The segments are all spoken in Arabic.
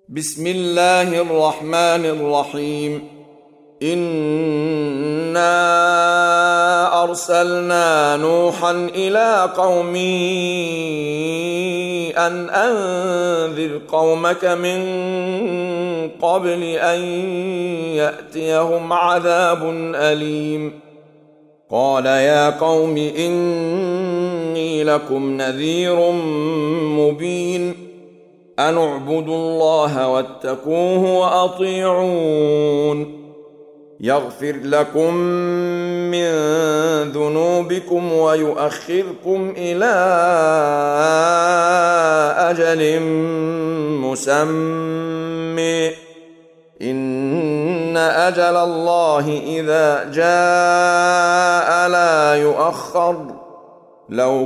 بسم الله الرحمن الرحيم. إنا أرسلنا نوحا إلى قومه أن أنذر قومك من قبل أن يأتيهم عذاب أليم. قال يا قوم إني لكم نذير مبين. أن اعبدوا الله واتقوه وأطيعون. يغفر لكم من ذنوبكم ويؤخركم إلى أجل مسمى إن أجل الله إذا جاء لا يؤخر لو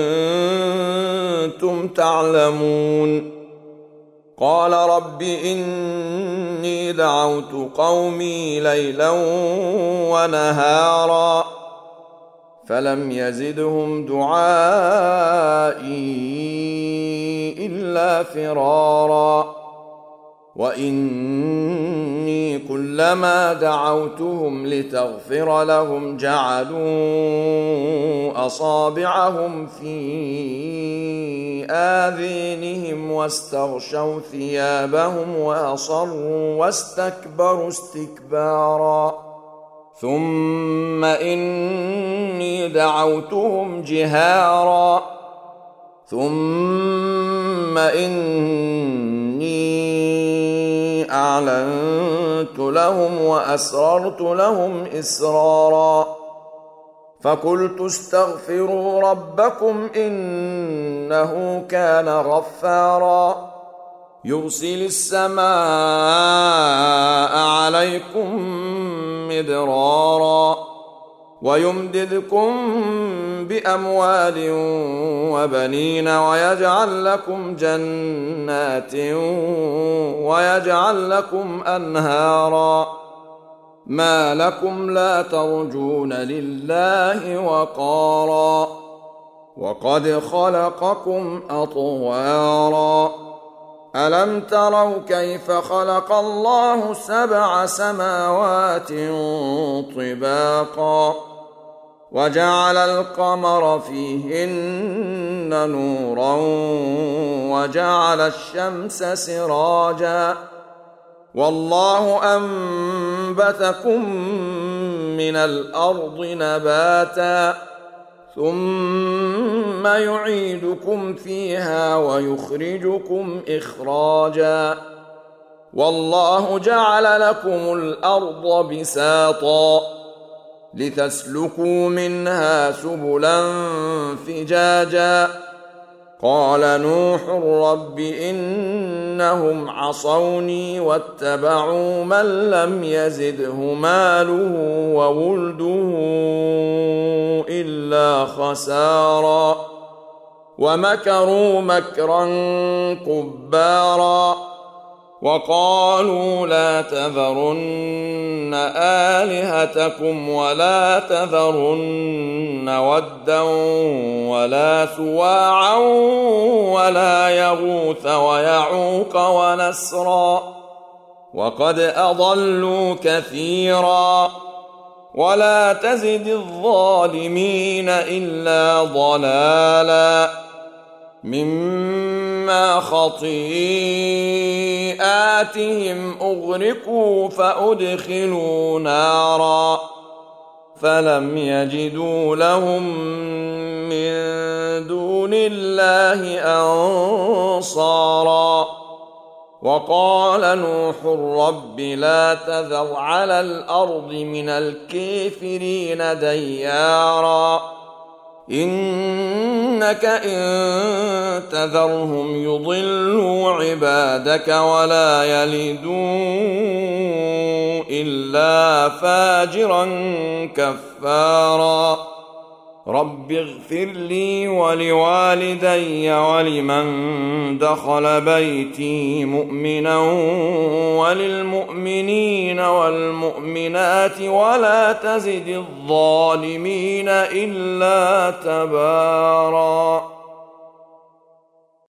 كنتم تعلمون. قال رب إني دعوت قومي ليلا ونهارا فلم يزدهم دعائي إلا فرارا. وإني كلما دعوتهم لتغفر لهم جعلوا أصابعهم في آذينهم واستغشوا ثيابهم وأصروا واستكبروا استكبارا. ثم إني دعوتهم جهارا ثم إني أعلنت لهم وأسررت لهم إسرارا. فقلت استغفروا ربكم إنه كان غفارا يرسل السماء عليكم مدرارا ويمددكم بأموال وبنين ويجعل لكم جنات ويجعل لكم أنهارا. ما لكم لا ترجون لله وقارا وقد خلقكم أطوارا. ألم تروا كيف خلق الله 7 سماوات طباقا وجعل القمر فيهن نورا وجعل الشمس سراجا والله أنبتكم من الأرض نباتا ثم يعيدكم فيها ويخرجكم إخراجا. والله جعل لكم الأرض بساطا لتسلكوا منها سبلا فجاجا. قال نوح رب إنهم عصوني واتبعوا من لم يزده ماله وولده إلا خسارا ومكروا مكرا كبارا. وقالوا لا تذرن آلهتكم ولا تذرن ودا ولا سواعا ولا يغوث ويعوق ونسرا وقد أضلوا كثيرا ولا تزد الظالمين إلا ضلالا مما خطيئاتهم أغرقوا فأدخلوا نارا فلم يجدوا لهم من دون الله أنصارا. وقال نوح رب لا تذر على الأرض من الكافرين ديارا إنك إن تذرهم يضلوا عبادك ولا يلدوا إلا فاجرا كفارا. رب اغفر لي ولوالدي ولمن دخل بيتي مؤمنا وللمؤمنين والمؤمنات ولا تزد الظالمين إلا تبارا.